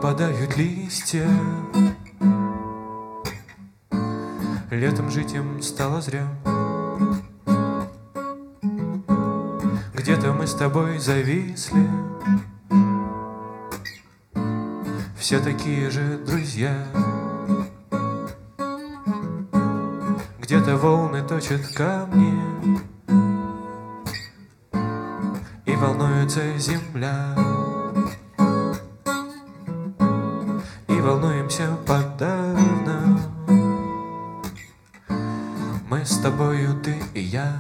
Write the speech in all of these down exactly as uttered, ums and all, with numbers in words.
опадают листья. Летом жить им стало зря. Где-то мы с тобой зависли, все такие же друзья. Где-то волны точат камни, и волнуется земля. И волнуемся подавно мы с тобою, ты и я.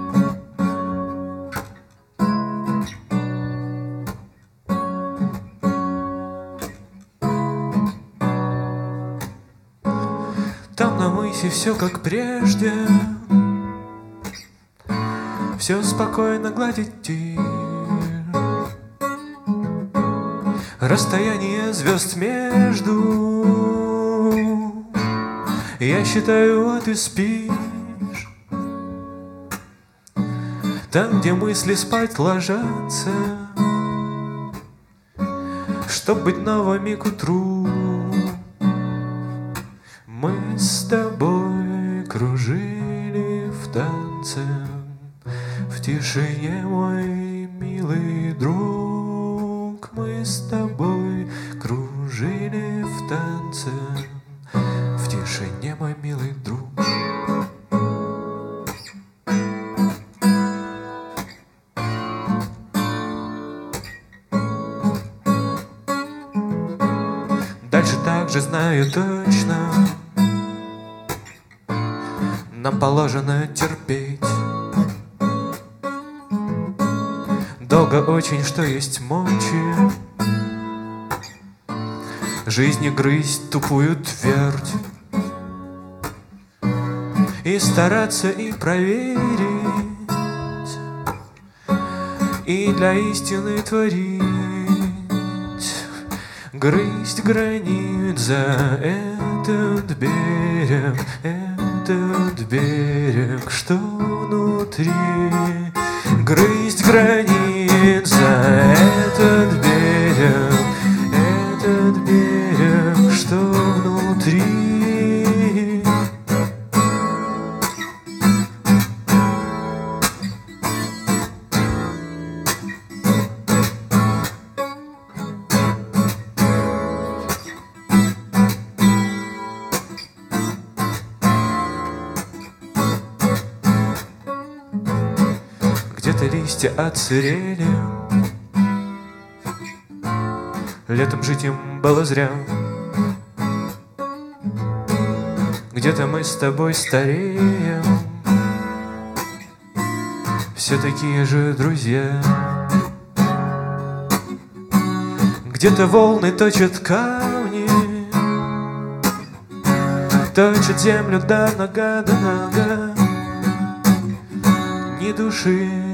Там на мысе все как прежде, все спокойно гладит тишь. Расстояние звезд между, я считаю, а ты спишь. Там, где мысли спать ложатся, чтоб быть новыми к утру. Мы с тобой кружили в танце, в тишине, мой милый друг. Мы с тобой кружили в танце, в тишине, мой милый друг. Дальше также знаю точно, нам положено терпеть. Долго очень, что есть мочи, жизни грызть тупую твердь и стараться и проверить, и для истины творить. Грызть гранит за этот берег, этот берег, что внутри. Грызть гранит за этот берег, этот берег, что внутри. Где-то листья отсырели, летом жить им было зря. Где-то мы с тобой стареем, все такие же друзья. Где-то волны точат камни, точат землю до нога, до нога. Ни души